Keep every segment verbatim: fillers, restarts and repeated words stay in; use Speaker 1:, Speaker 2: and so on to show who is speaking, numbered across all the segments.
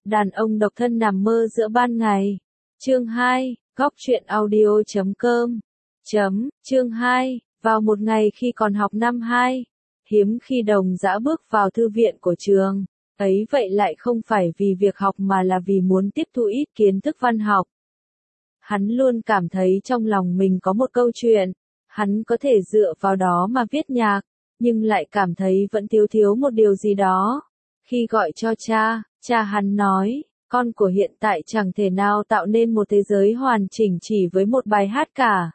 Speaker 1: Đàn ông độc thân nằm mơ giữa ban ngày. Chương hai, góc truyện audio chấm com. Chấm, chương hai, vào một ngày khi còn học năm hai, hiếm khi Đồng Dã bước vào thư viện của trường, ấy vậy lại không phải vì việc học mà là vì muốn tiếp thu ít kiến thức văn học. Hắn luôn cảm thấy trong lòng mình có một câu chuyện, hắn có thể dựa vào đó mà viết nhạc, nhưng lại cảm thấy vẫn thiếu thiếu một điều gì đó. Khi gọi cho cha, cha hắn nói, con của hiện tại chẳng thể nào tạo nên một thế giới hoàn chỉnh chỉ với một bài hát cả.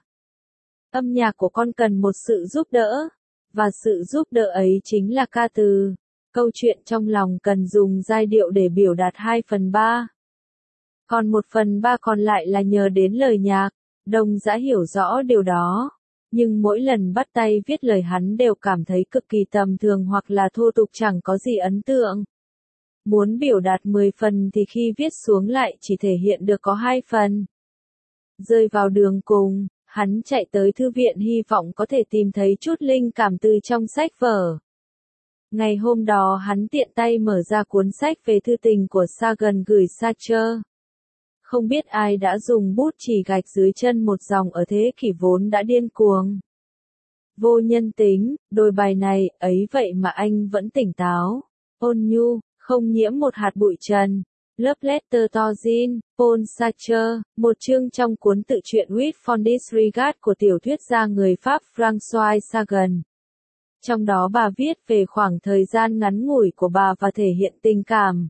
Speaker 1: Âm nhạc của con cần một sự giúp đỡ, và sự giúp đỡ ấy chính là ca từ. Câu chuyện trong lòng cần dùng giai điệu để biểu đạt hai phần ba. Còn một phần ba còn lại là nhờ đến lời nhạc. Đồng Dã hiểu rõ điều đó. Nhưng mỗi lần bắt tay viết lời hắn đều cảm thấy cực kỳ tầm thường hoặc là thô tục chẳng có gì ấn tượng. Muốn biểu đạt mười phần thì khi viết xuống lại chỉ thể hiện được có hai phần. Rơi vào đường cùng, hắn chạy tới thư viện hy vọng có thể tìm thấy chút linh cảm từ trong sách vở. Ngày hôm đó hắn tiện tay mở ra cuốn sách về thư tình của Sagan gửi Sartre. Không biết ai đã dùng bút chỉ gạch dưới chân một dòng ở thế kỷ vốn đã điên cuồng. Vô nhân tính, đôi bài này, ấy vậy mà anh vẫn tỉnh táo, ôn nhu, không nhiễm một hạt bụi trần. Love Letter to Jean, Paul Sartre, một chương trong cuốn tự truyện With Fond Disregard của tiểu thuyết gia người Pháp François Sagan. Trong đó bà viết về khoảng thời gian ngắn ngủi của bà và thể hiện tình cảm.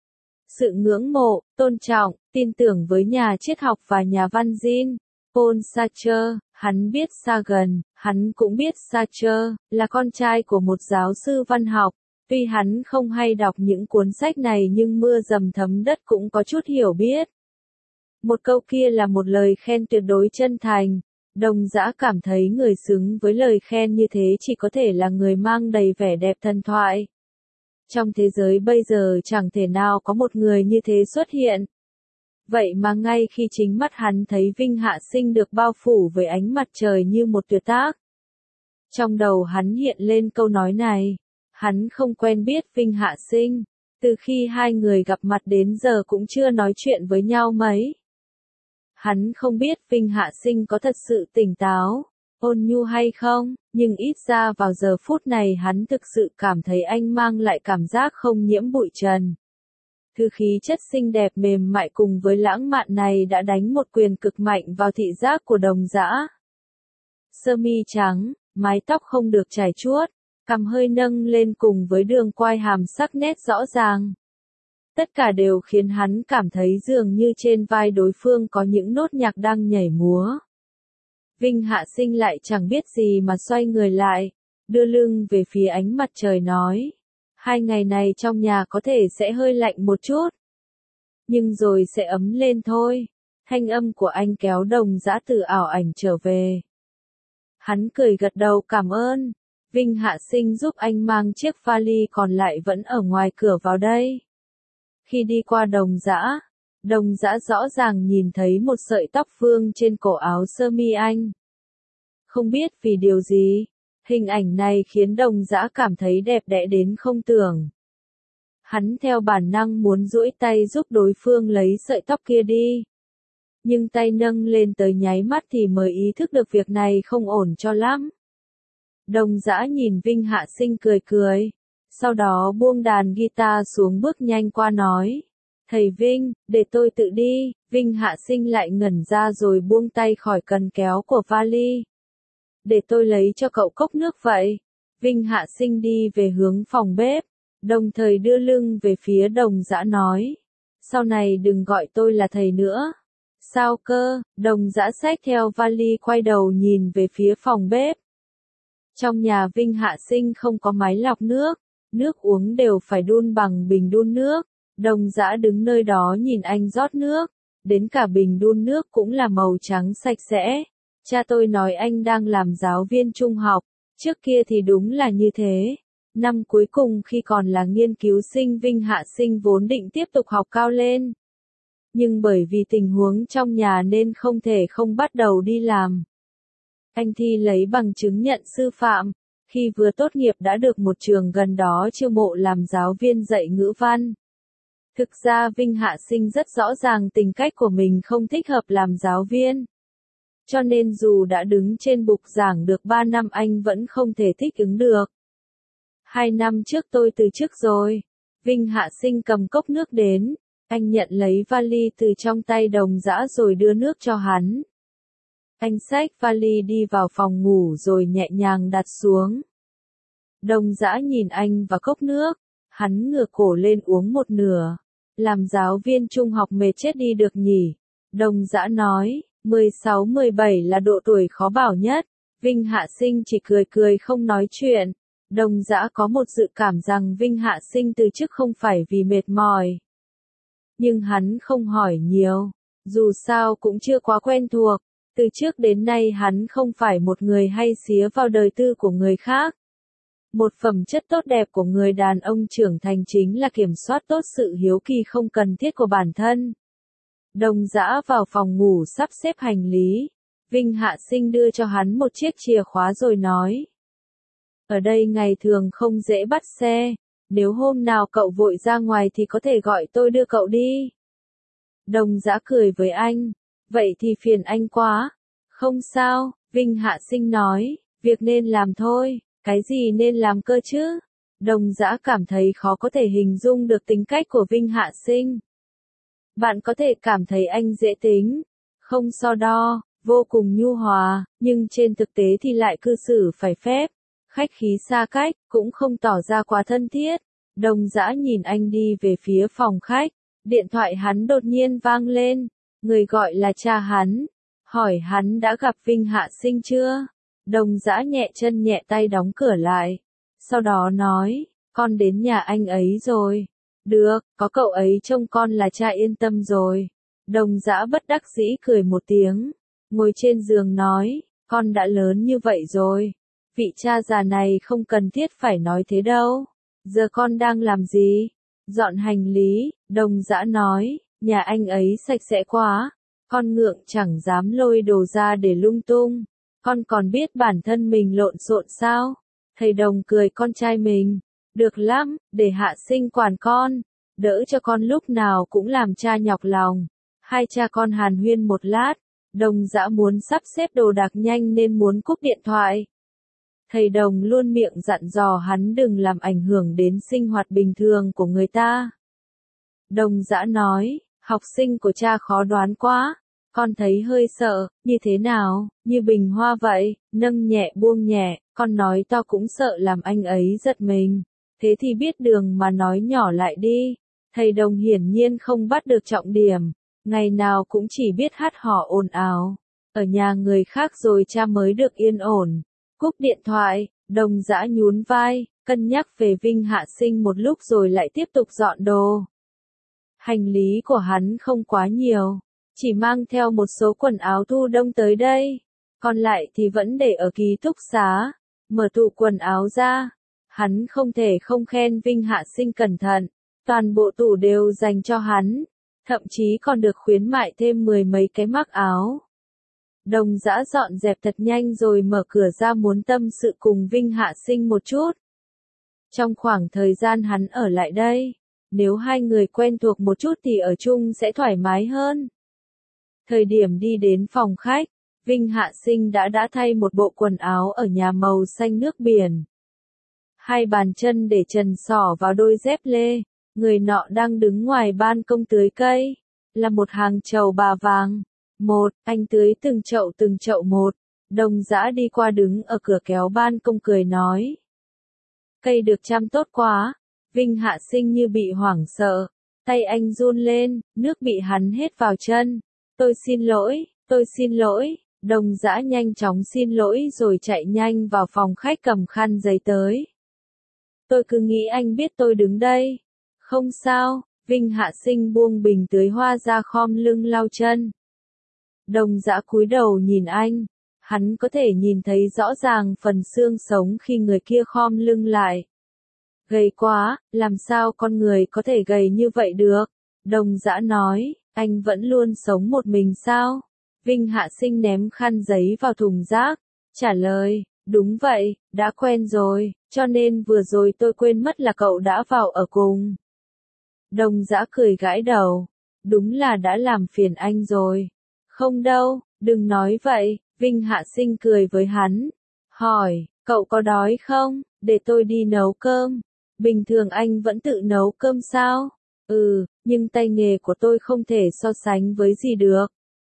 Speaker 1: Sự ngưỡng mộ, tôn trọng, tin tưởng với nhà triết học và nhà văn Jean Paul Sartre. Hắn biết Sagan, hắn cũng biết Sartre, là con trai của một giáo sư văn học. Tuy hắn không hay đọc những cuốn sách này nhưng mưa dầm thấm đất cũng có chút hiểu biết. Một câu kia là một lời khen tuyệt đối chân thành. Đồng Dã cảm thấy người xứng với lời khen như thế chỉ có thể là người mang đầy vẻ đẹp thần thoại. Trong thế giới bây giờ chẳng thể nào có một người như thế xuất hiện. Vậy mà ngay khi chính mắt hắn thấy Vinh Hạ Sinh được bao phủ với ánh mặt trời như một tuyệt tác. Trong đầu hắn hiện lên câu nói này. Hắn không quen biết Vinh Hạ Sinh. Từ khi hai người gặp mặt đến giờ cũng chưa nói chuyện với nhau mấy. Hắn không biết Vinh Hạ Sinh có thật sự tỉnh táo, ôn nhu hay không, nhưng ít ra vào giờ phút này hắn thực sự cảm thấy anh mang lại cảm giác không nhiễm bụi trần. Thứ khí chất xinh đẹp mềm mại cùng với lãng mạn này đã đánh một quyền cực mạnh vào thị giác của Đồng Dã. Sơ mi trắng, mái tóc không được chải chuốt, cằm hơi nâng lên cùng với đường quai hàm sắc nét rõ ràng. Tất cả đều khiến hắn cảm thấy dường như trên vai đối phương có những nốt nhạc đang nhảy múa. Vinh Hạ Sinh lại chẳng biết gì mà xoay người lại, đưa lưng về phía ánh mặt trời nói. Hai ngày này trong nhà có thể sẽ hơi lạnh một chút. Nhưng rồi sẽ ấm lên thôi. Thanh âm của anh kéo Đồng Dã từ ảo ảnh trở về. Hắn cười gật đầu cảm ơn. Vinh Hạ Sinh giúp anh mang chiếc vali còn lại vẫn ở ngoài cửa vào đây. Khi đi qua Đồng Dã, Đồng Dã rõ ràng nhìn thấy một sợi tóc vương trên cổ áo sơ mi anh. Không biết vì điều gì, hình ảnh này khiến Đồng Dã cảm thấy đẹp đẽ đến không tưởng. Hắn theo bản năng muốn duỗi tay giúp đối phương lấy sợi tóc kia đi. Nhưng tay nâng lên tới nháy mắt thì mới ý thức được việc này không ổn cho lắm. Đồng Dã nhìn Vinh Hạ Sinh cười cười. Sau đó buông đàn guitar xuống bước nhanh qua nói. Thầy Vinh, để tôi tự đi. Vinh Hạ Sinh lại ngẩn ra rồi buông tay khỏi cần kéo của vali. Để tôi lấy cho cậu cốc nước vậy. Vinh Hạ Sinh đi về hướng phòng bếp, đồng thời đưa lưng về phía Đồng Dã nói. Sau này đừng gọi tôi là thầy nữa. Sao cơ? Đồng Dã xách theo vali quay đầu nhìn về phía phòng bếp. Trong nhà Vinh Hạ Sinh không có máy lọc nước. Nước uống đều phải đun bằng bình đun nước. Đồng Dã đứng nơi đó nhìn anh rót nước. Đến cả bình đun nước cũng là màu trắng sạch sẽ. Cha tôi nói anh đang làm giáo viên trung học. Trước kia thì đúng là như thế. Năm cuối cùng khi còn là nghiên cứu sinh Vinh Hạ Sinh vốn định tiếp tục học cao lên. Nhưng bởi vì tình huống trong nhà nên không thể không bắt đầu đi làm. Anh thi lấy bằng chứng nhận sư phạm. Khi vừa tốt nghiệp đã được một trường gần đó chiêu mộ làm giáo viên dạy ngữ văn. Thực ra Vinh Hạ Sinh rất rõ ràng tình cách của mình không thích hợp làm giáo viên. Cho nên dù đã đứng trên bục giảng được ba năm anh vẫn không thể thích ứng được. Hai năm trước tôi từ chức rồi. Vinh Hạ Sinh cầm cốc nước đến. Anh nhận lấy vali từ trong tay Đồng Dã rồi đưa nước cho hắn. Anh xách vali đi vào phòng ngủ rồi nhẹ nhàng đặt xuống. Đồng Dã nhìn anh và cốc nước. Hắn ngửa cổ lên uống một nửa. Làm giáo viên trung học mệt chết đi được nhỉ. Đồng Dã nói, mười sáu mười bảy là độ tuổi khó bảo nhất. Vinh Hạ Sinh chỉ cười cười không nói chuyện. Đồng Dã có một dự cảm rằng Vinh Hạ Sinh từ chức không phải vì mệt mỏi. Nhưng hắn không hỏi nhiều. Dù sao cũng chưa quá quen thuộc. Từ trước đến nay hắn không phải một người hay xía vào đời tư của người khác. Một phẩm chất tốt đẹp của người đàn ông trưởng thành chính là kiểm soát tốt sự hiếu kỳ không cần thiết của bản thân. Đồng Dã vào phòng ngủ sắp xếp hành lý. Vinh Hạ Sinh đưa cho hắn một chiếc chìa khóa rồi nói. Ở đây ngày thường không dễ bắt xe. Nếu hôm nào cậu vội ra ngoài thì có thể gọi tôi đưa cậu đi. Đồng Dã cười với anh. Vậy thì phiền anh quá. Không sao, Vinh Hạ Sinh nói. Việc nên làm thôi. Cái gì nên làm cơ chứ? Đồng Dã cảm thấy khó có thể hình dung được tính cách của Vinh Hạ Sinh. Bạn có thể cảm thấy anh dễ tính, không so đo, vô cùng nhu hòa, nhưng trên thực tế thì lại cư xử phải phép, khách khí xa cách, cũng không tỏ ra quá thân thiết. Đồng Dã nhìn anh đi về phía phòng khách, điện thoại hắn đột nhiên vang lên, người gọi là cha hắn, hỏi hắn đã gặp Vinh Hạ Sinh chưa? Đồng Dã nhẹ chân nhẹ tay đóng cửa lại, sau đó nói, con đến nhà anh ấy rồi. Được, có cậu ấy trông con là cha yên tâm rồi. Đồng Dã bất đắc dĩ cười một tiếng, ngồi trên giường nói, con đã lớn như vậy rồi. Vị cha già này không cần thiết phải nói thế đâu. Giờ con đang làm gì? Dọn hành lý, Đồng Dã nói, nhà anh ấy sạch sẽ quá. Con ngượng chẳng dám lôi đồ ra để lung tung. Con còn biết bản thân mình lộn xộn sao? Thầy Đồng cười con trai mình. Được lắm, để Hạ Sinh quản con. Đỡ cho con lúc nào cũng làm cha nhọc lòng. Hai cha con hàn huyên một lát. Đồng Dã muốn sắp xếp đồ đạc nhanh nên muốn cúp điện thoại. Thầy Đồng luôn miệng dặn dò hắn đừng làm ảnh hưởng đến sinh hoạt bình thường của người ta. Đồng Dã nói, học sinh của cha khó đoán quá. Con thấy hơi sợ, như thế nào, như bình hoa vậy, nâng nhẹ buông nhẹ, con nói to cũng sợ làm anh ấy giật mình. Thế thì biết đường mà nói nhỏ lại đi. Thầy Đồng hiển nhiên không bắt được trọng điểm, ngày nào cũng chỉ biết hát hò ồn ào. Ở nhà người khác rồi cha mới được yên ổn. Cúp điện thoại, Đồng Dã nhún vai, cân nhắc về Vinh Hạ Sinh một lúc rồi lại tiếp tục dọn đồ. Hành lý của hắn không quá nhiều, chỉ mang theo một số quần áo thu đông tới đây, còn lại thì vẫn để ở ký túc xá. Mở tủ quần áo ra, hắn không thể không khen Vinh Hạ Sinh cẩn thận, toàn bộ tủ đều dành cho hắn, thậm chí còn được khuyến mại thêm mười mấy cái mác áo. Đồng Dã dọn dẹp thật nhanh rồi mở cửa ra muốn tâm sự cùng Vinh Hạ Sinh một chút. Trong khoảng thời gian hắn ở lại đây, nếu hai người quen thuộc một chút thì ở chung sẽ thoải mái hơn. Thời điểm đi đến phòng khách, Vinh Hạ Sinh đã đã thay một bộ quần áo ở nhà màu xanh nước biển. Hai bàn chân để trần xỏ vào đôi dép lê, người nọ đang đứng ngoài ban công tưới cây, là một hàng trầu bà vàng. Một, anh tưới từng chậu từng chậu một. Đồng Dã đi qua đứng ở cửa kéo ban công cười nói. Cây được chăm tốt quá. Vinh Hạ Sinh như bị hoảng sợ. Tay anh run lên, nước bị hắn hết vào chân. Tôi xin lỗi, tôi xin lỗi. Đồng Dã nhanh chóng xin lỗi rồi chạy nhanh vào phòng khách cầm khăn giấy tới. Tôi cứ nghĩ anh biết tôi đứng đây. Không sao, Vinh Hạ Sinh buông bình tưới hoa ra khom lưng lau chân. Đồng Dã cúi đầu nhìn anh, hắn có thể nhìn thấy rõ ràng phần xương sống khi người kia khom lưng lại. Gầy quá, làm sao con người có thể gầy như vậy được? Đồng Dã nói, anh vẫn luôn sống một mình sao? Vinh Hạ Sinh ném khăn giấy vào thùng rác, trả lời, đúng vậy, đã quen rồi, cho nên vừa rồi tôi quên mất là cậu đã vào ở cùng. Đồng Dã cười gãi đầu. Đúng là đã làm phiền anh rồi. Không đâu, đừng nói vậy, Vinh Hạ Sinh cười với hắn. Hỏi, cậu có đói không, để tôi đi nấu cơm. Bình thường anh vẫn tự nấu cơm sao? Ừ, nhưng tay nghề của tôi không thể so sánh với gì được.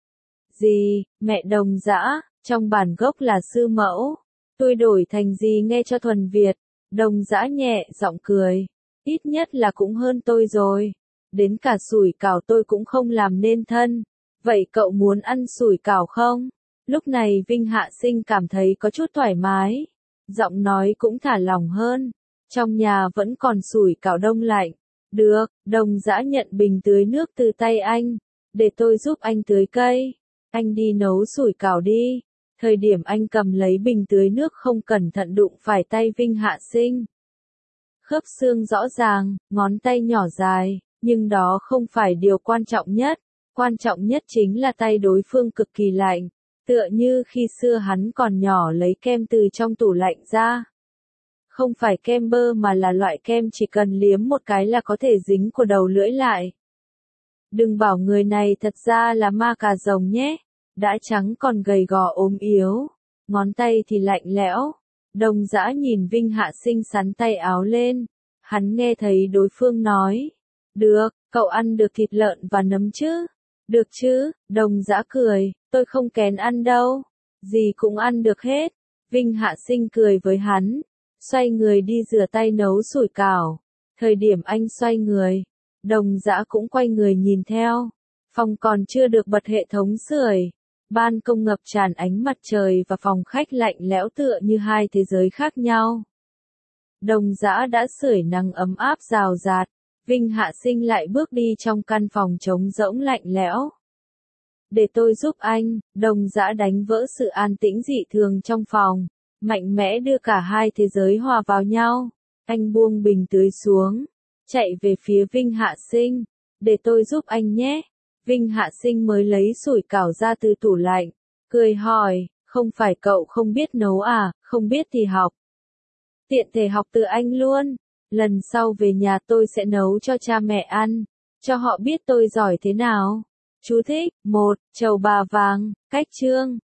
Speaker 1: Gì, mẹ Đồng Dã, trong bản gốc là sư mẫu. Tôi đổi thành gì nghe cho thuần Việt. Đồng Dã nhẹ giọng cười. Ít nhất là cũng hơn tôi rồi. Đến cả sủi cảo tôi cũng không làm nên thân. Vậy cậu muốn ăn sủi cảo không? Lúc này Vinh Hạ Sinh cảm thấy có chút thoải mái. Giọng nói cũng thả lỏng hơn. Trong nhà vẫn còn sủi cảo đông lạnh. Được, Đồng Dã nhận bình tưới nước từ tay anh. Để tôi giúp anh tưới cây. Anh đi nấu sủi cảo đi. Thời điểm anh cầm lấy bình tưới nước không cẩn thận đụng phải tay Vinh Hạ Sinh. Khớp xương rõ ràng, ngón tay nhỏ dài, nhưng đó không phải điều quan trọng nhất. Quan trọng nhất chính là tay đối phương cực kỳ lạnh. Tựa như khi xưa hắn còn nhỏ lấy kem từ trong tủ lạnh ra. Không phải kem bơ mà là loại kem chỉ cần liếm một cái là có thể dính của đầu lưỡi lại. Đừng bảo người này thật ra là ma cà rồng nhé. Đã trắng còn gầy gò ốm yếu. Ngón tay thì lạnh lẽo. Đồng Dã nhìn Vinh Hạ Sinh sắn tay áo lên. Hắn nghe thấy đối phương nói. Được, cậu ăn được thịt lợn và nấm chứ? Được chứ, Đồng Dã cười, tôi không kén ăn đâu. Gì cũng ăn được hết. Vinh Hạ Sinh cười với hắn. Xoay người đi rửa tay nấu sủi cảo. Thời điểm anh xoay người. Đồng Dã cũng quay người nhìn theo. Phòng còn chưa được bật hệ thống sưởi. Ban công ngập tràn ánh mặt trời và phòng khách lạnh lẽo tựa như hai thế giới khác nhau. Đồng Dã đã sưởi nắng ấm áp rào rạt. Vinh Hạ Sinh lại bước đi trong căn phòng trống rỗng lạnh lẽo. Để tôi giúp anh, Đồng Dã đánh vỡ sự an tĩnh dị thường trong phòng. Mạnh mẽ đưa cả hai thế giới hòa vào nhau. Anh buông bình tưới xuống. Chạy về phía Vinh Hạ Sinh. Để tôi giúp anh nhé. Vinh Hạ Sinh mới lấy sủi cảo ra từ tủ lạnh. Cười hỏi, không phải cậu không biết nấu à, không biết thì học. Tiện thể học từ anh luôn. Lần sau về nhà tôi sẽ nấu cho cha mẹ ăn. Cho họ biết tôi giỏi thế nào. Chú thích, một, trầu bà vàng, cách chương.